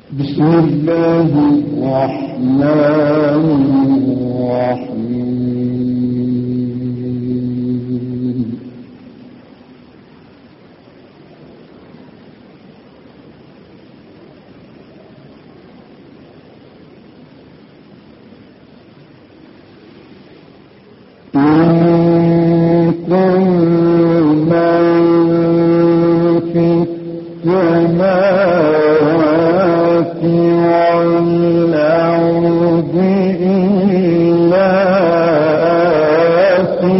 بسم الله الرحمن الرحيم. إن كل من في السماوات والأرض إلا آتي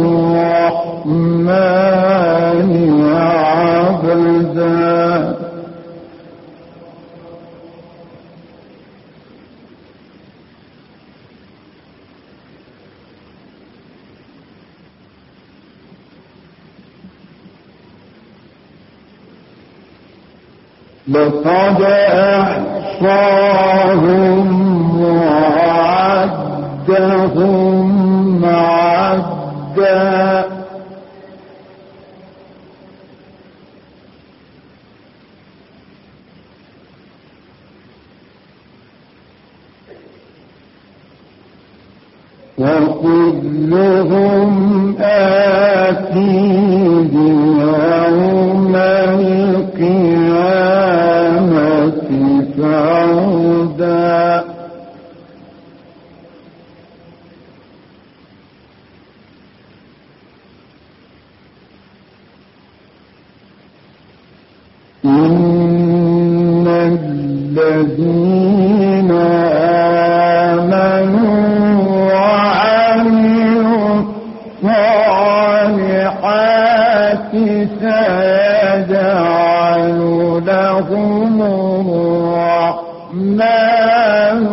الرحمن عبدا. لقد أحصاهم وعدهم عدا. وكلهم آتيه يوم القيامة فردا. إن الذين آمنوا وعملوا الصالحات سيجعل لهم الرحمن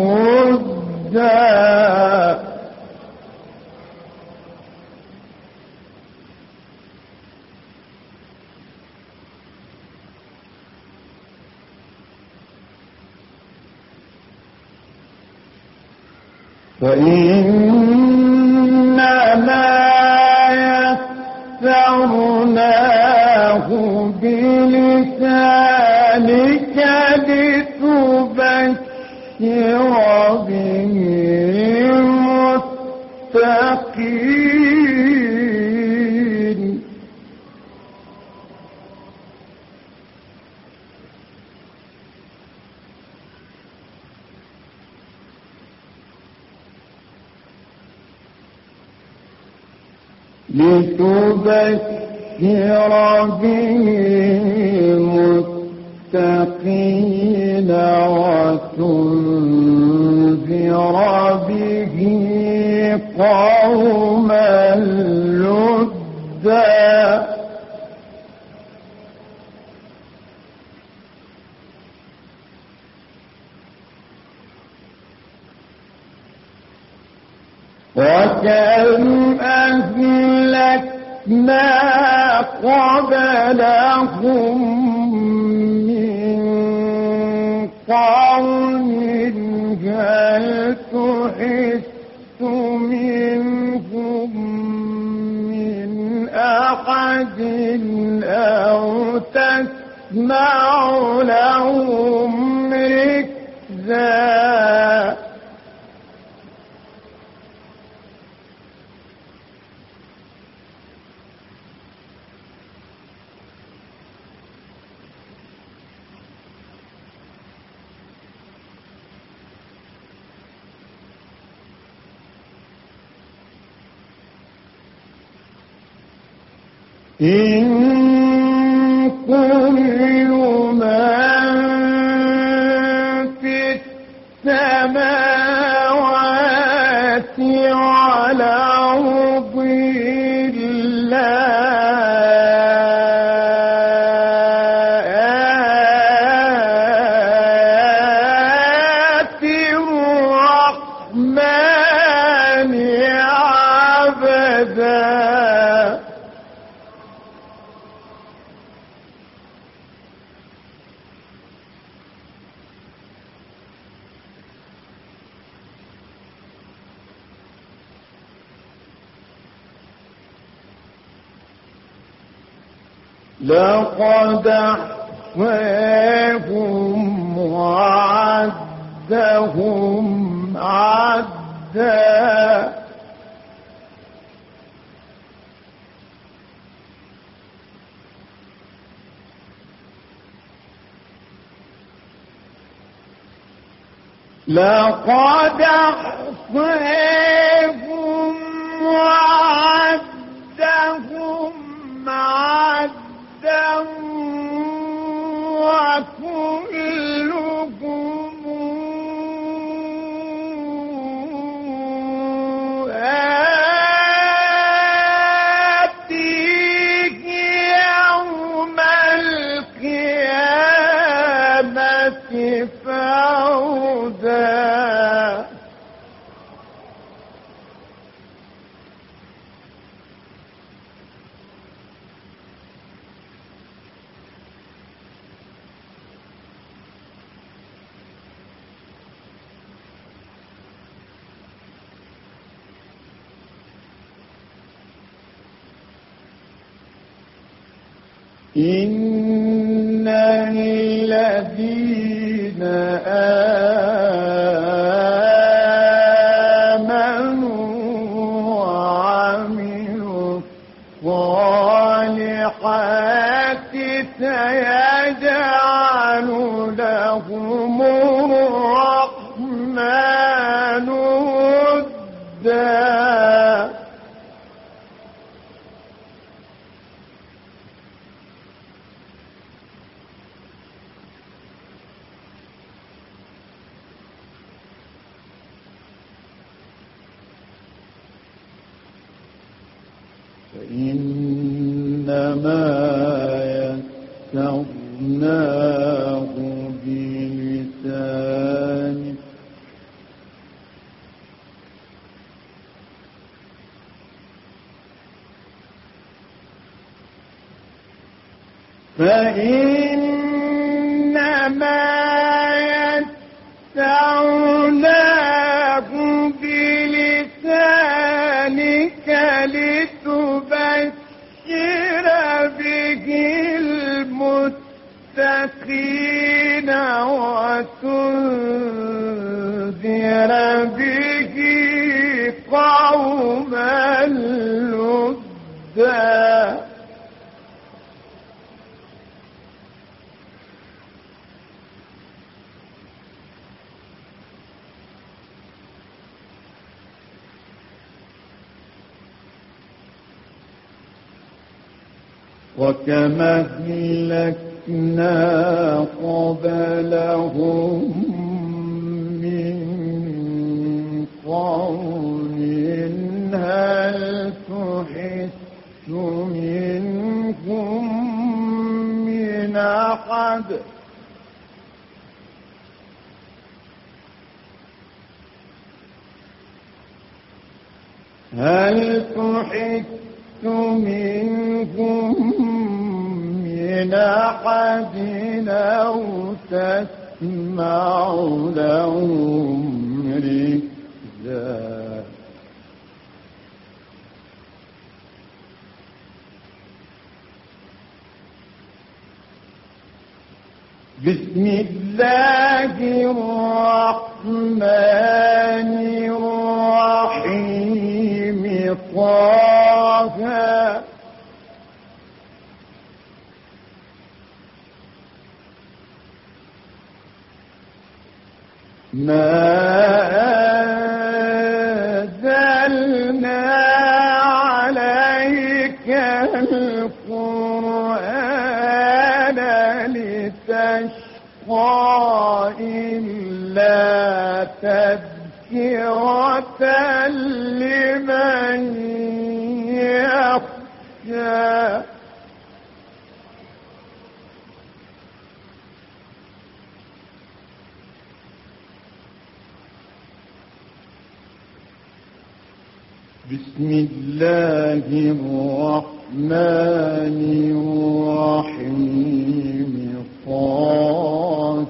ودا. فإنما يسرناه بلسانك لتبشر به المتقين. لتبشر به المتقين وتنذر به قوما لدا. وكم أهلكنا قبلهم من قرن هل تحس منهم من أحد أو تسمع لهم ركزا. إن كل من في السماوات والأرض إلا آتي الرحمن عبدا. لقد أحصاهم عدهم عدا لقد أحصيهم وعدهم عدا وكلهم آتيه يوم القيامة فردا إن الذين آمنوا وعملوا الصالحات سيجعل لهم الرحمن ودا فإنما يسرناه بلسانك فإنما يسرناه بلسانك لتبشر به المتقين وتنذر به قوما لدا وكما أهلكنا قبلهم من قرن هل تحس منهم من أحد هل تحس منهم من أحد أو تسمع لهم ركزا بسم الله الرحمن الرحيم طه ما أنزلنا عليك القرآن لتشقى إلا تذكرة لمن يخشى بسم الله الرحمن الرحيم طه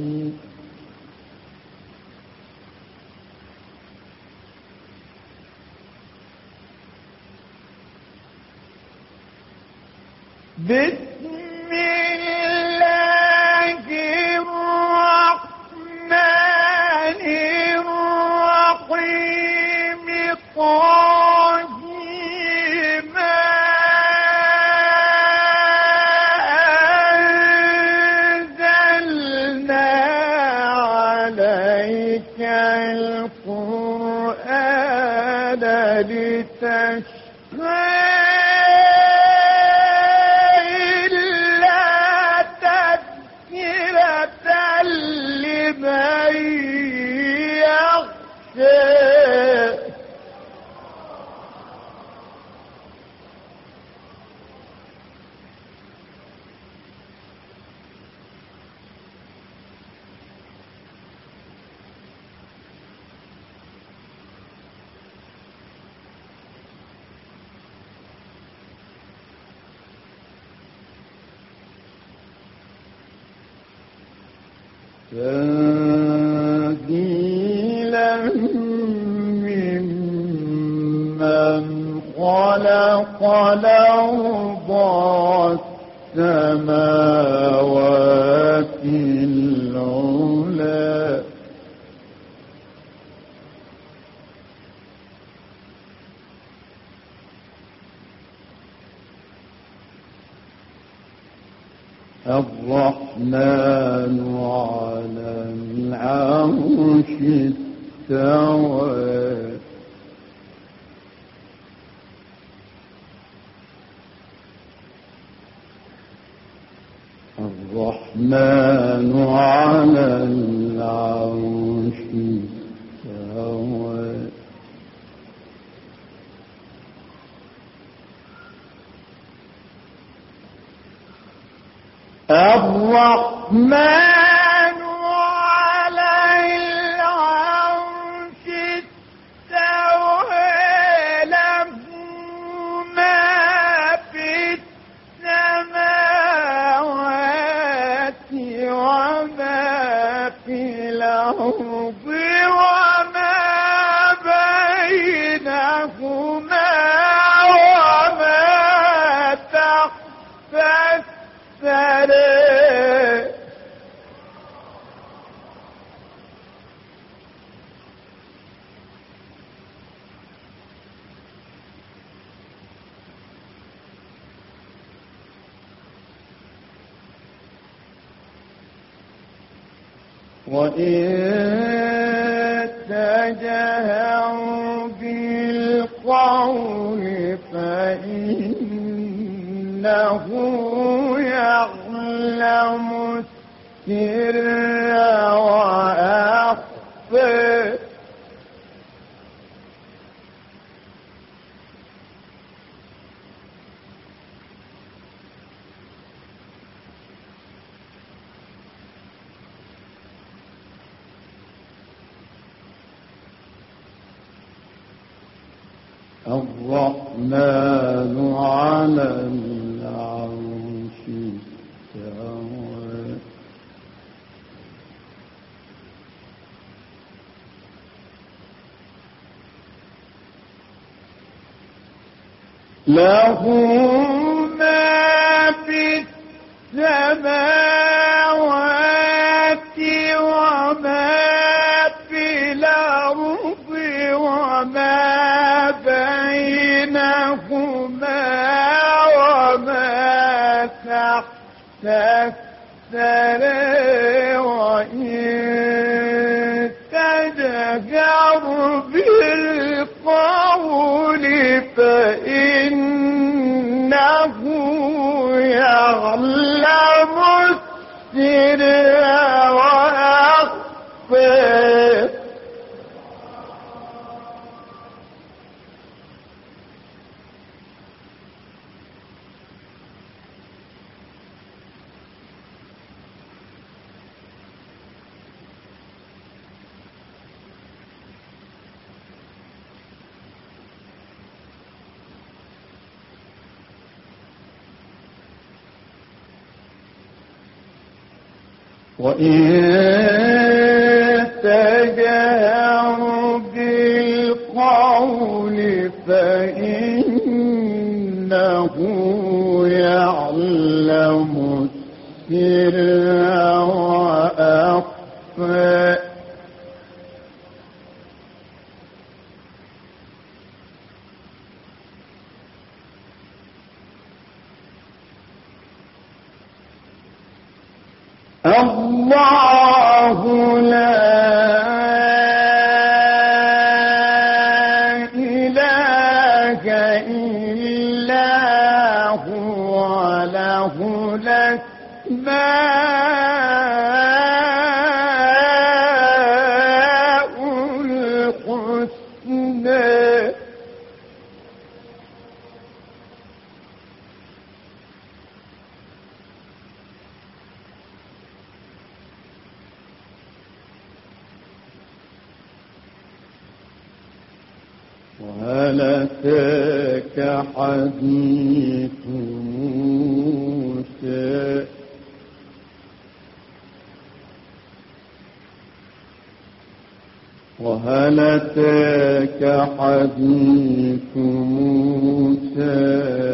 بسم الله الرحمن لتشقى إلا تذكرة لمن يخشى تنزيلا ممن خلق الأرض والسماوات العلى الرحمن على العرش استوى الرحمن على العرش استوى الرحمن على العرش استوى له ما في السماوات وما في الأرض وما بينهما وما تحت الثرى وإن تجهر بالقول فإنه يعلم السر وأخفى الرحمن على العرش استوى له ما في السماوات وما في الأرض وما بينهما وما تحت الثرى وإن تجهر بالقول فإنه يعلم السر وأخفى وإن تجهر بالقول فإنه يعلم السر وأخفى الله لا إله وهل أتاك حديث موسى وهل أتاك حديث موسى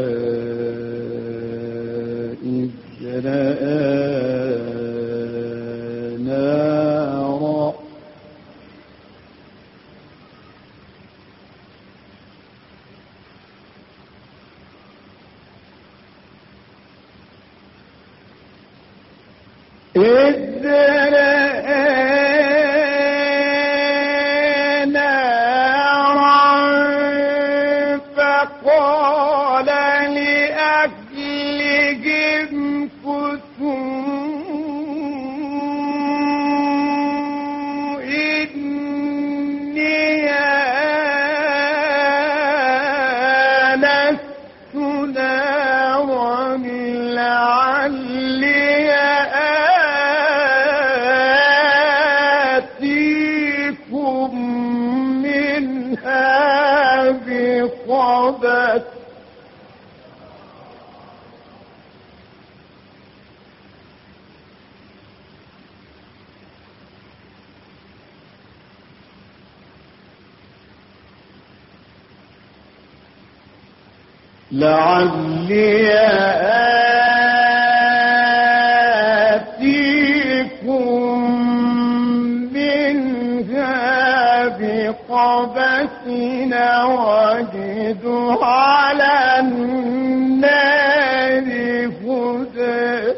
إذ رأى نارا إذ رأى نارا فقال لأهلهم كثوا إني آنست نارا لعلي آتيكم منها بقبس لعلي آتيكم منها بقبس وجد على النار هدى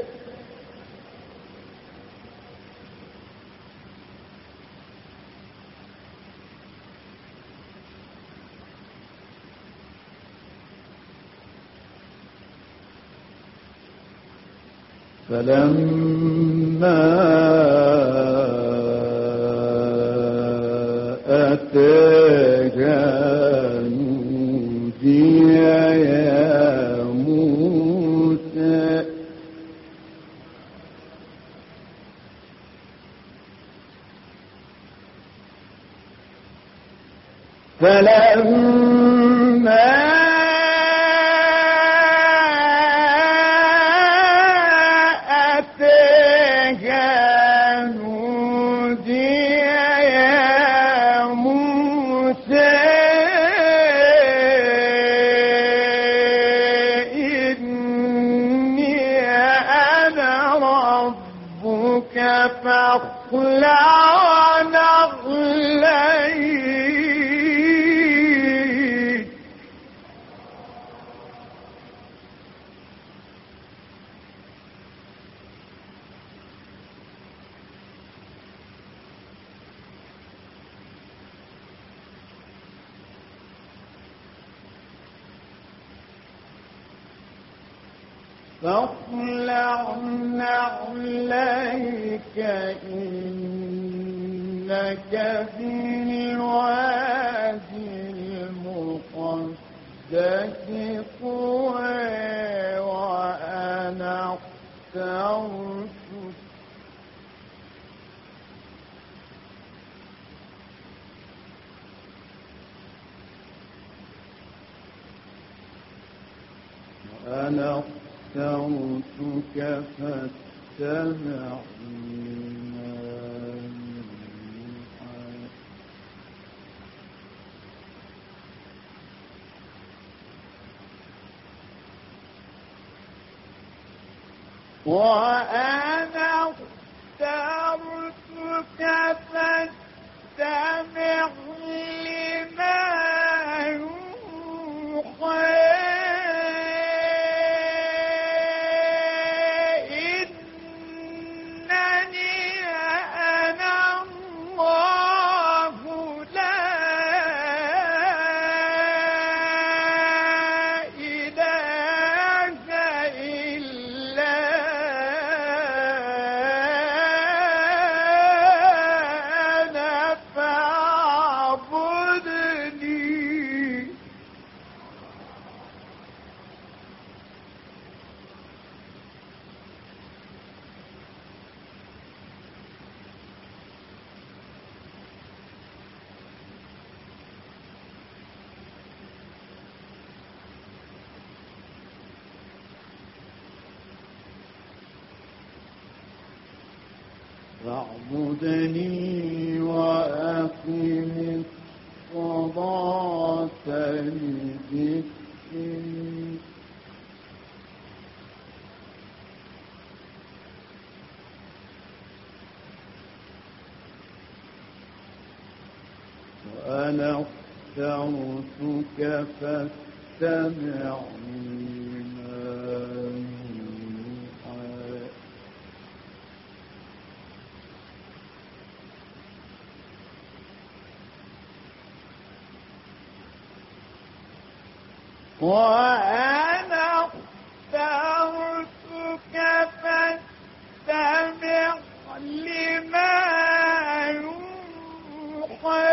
فلما أتاها نودي يا موسى فلما فاخلع نعليك فاخلع نعليك إنك بالوادي المقدس طوى وأنا اخترتك اخترتك فاتبع ما يوحى وأنا اخترتك فاتبع لما يوحى فاعبدني وأقم الصلاة لذكري وأنا اخترتك فاتبع ما يوحى وأنا اخترتك فاتبع لما يوحى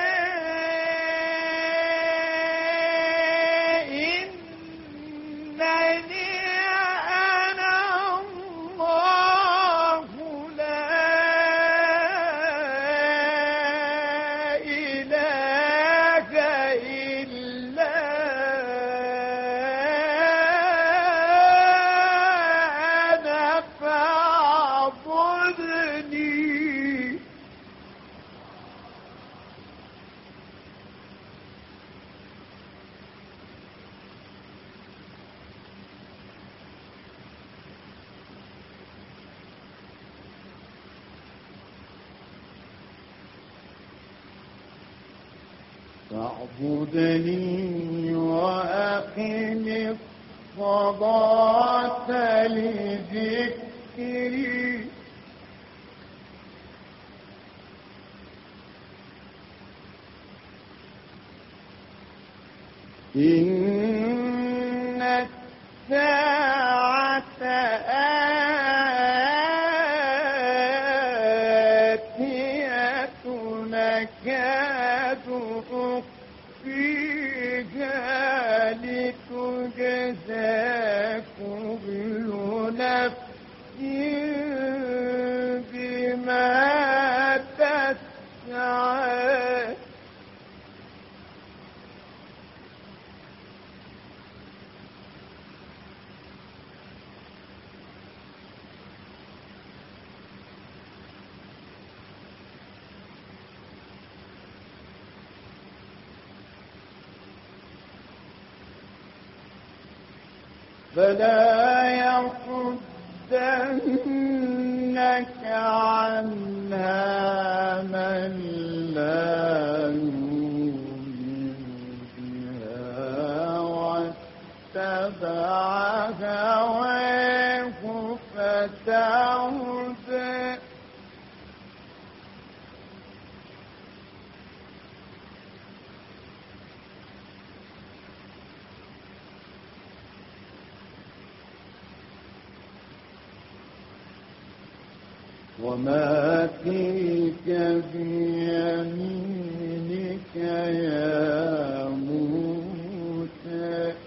فاعبدني وأقم الصلاة لذكري إن الساعة آتية نكاد أخفيها لتجزى كل نفس بما تسعى فلا يصدنك عنها من لا يؤمن بها واتبع هواه فتردى وما تلك بيمينك يا موسى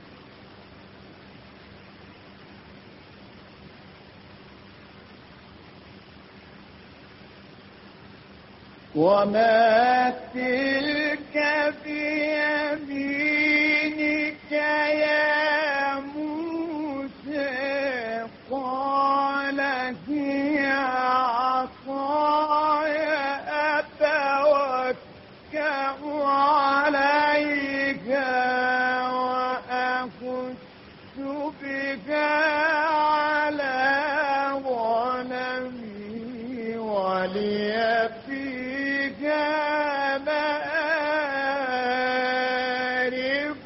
وما تلك بيمينك يا موسى قال هي عصاي أتوكأ عليها وأخش بها على غنمي ولي فيها مآرب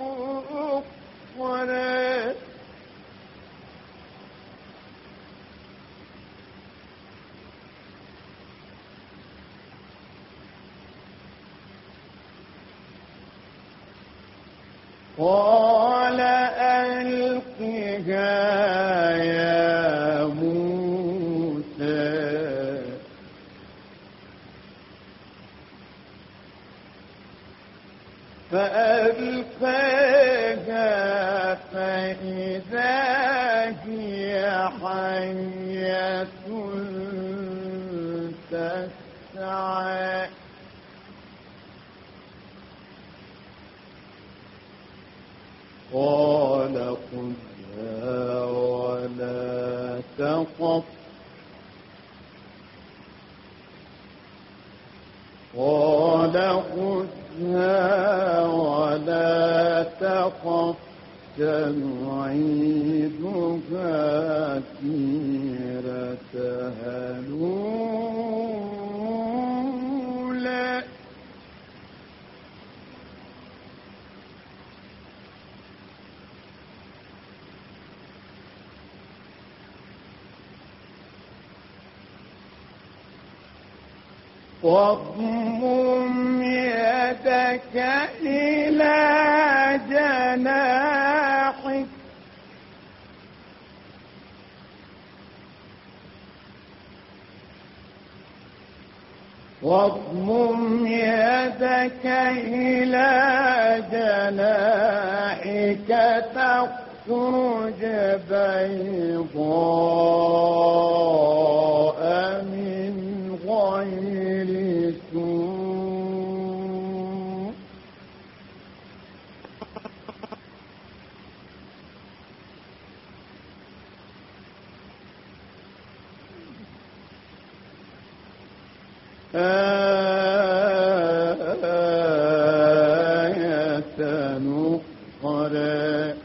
أخرى قال ألقها يا موسى فألقاها فإذا هي حية تسعى قال خذها ولا تخف قال خذها ولا تخف سنعيدها سيرتها الأولى واضمم يدك إلى جناحك واضمم يدك إلى جناحك تخرج بيضاء من غير سوء آية أخرى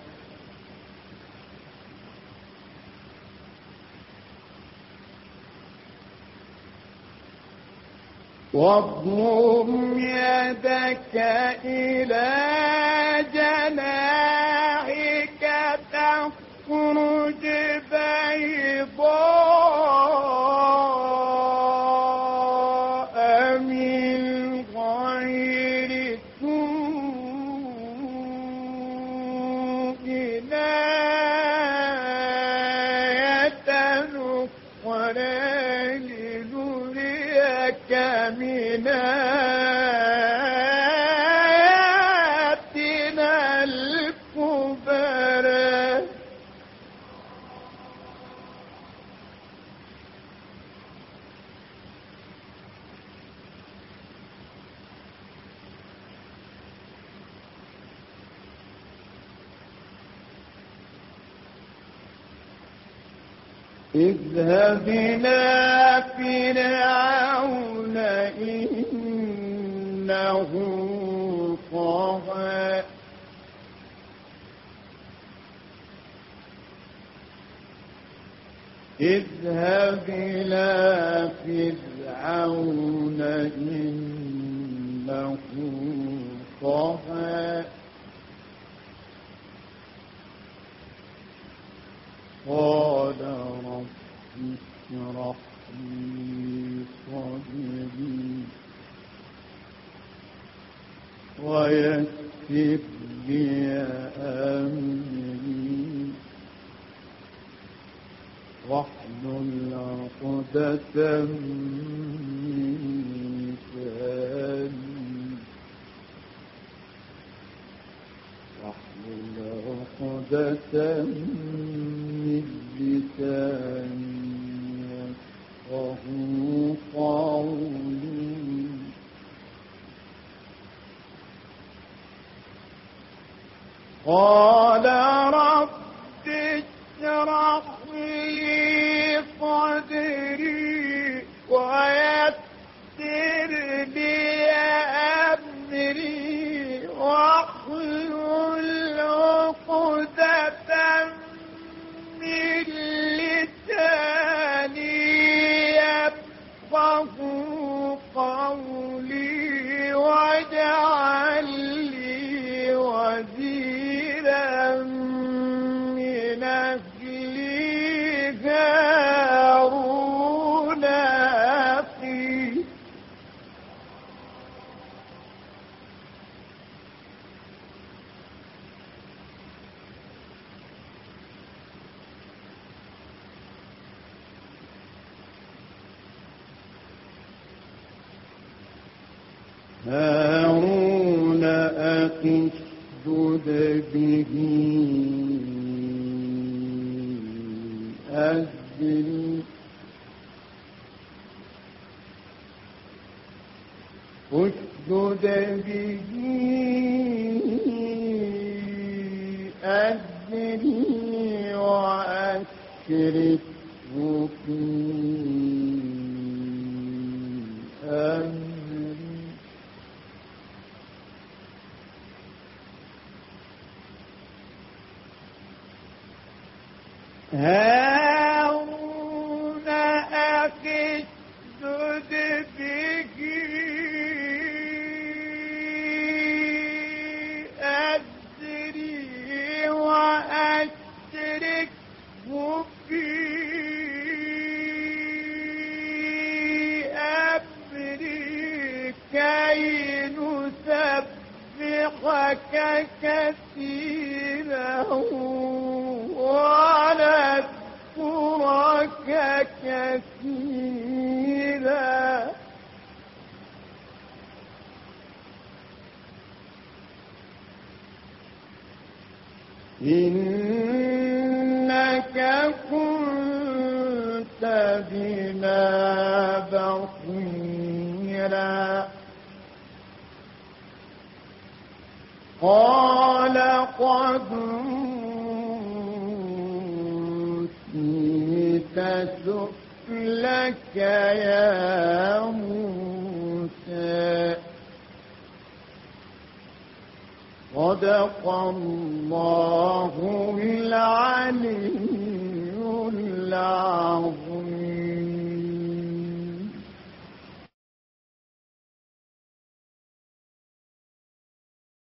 واضمم يدك إلى جناحك تخرج بيضاء من غير سوء آية أخرى لنريك من آياتنا الكبرى اذهب إلى فرعون إنه طغى اذهب إلى فرعون إنه طغى قال رب اشرح لي صدري ويسر لي أمري واحلل عقدة من لساني واحلل عقدة من لساني يفقهوا قولي قال رب اشرح لي صدري ويسر لي أمري واحلل عقدة من لساني يفقهوا قولي واجعل لي وزيرا من أهلي هارون أخي هارون أخي اشدد به أزري اشدد به أزري وأشركه في أمري كثيرا ونذكرك كثيرا إنك كنت بنا بصيرا قال قد أوتيت سؤلك يا موسى صدق الله العلي العظيم.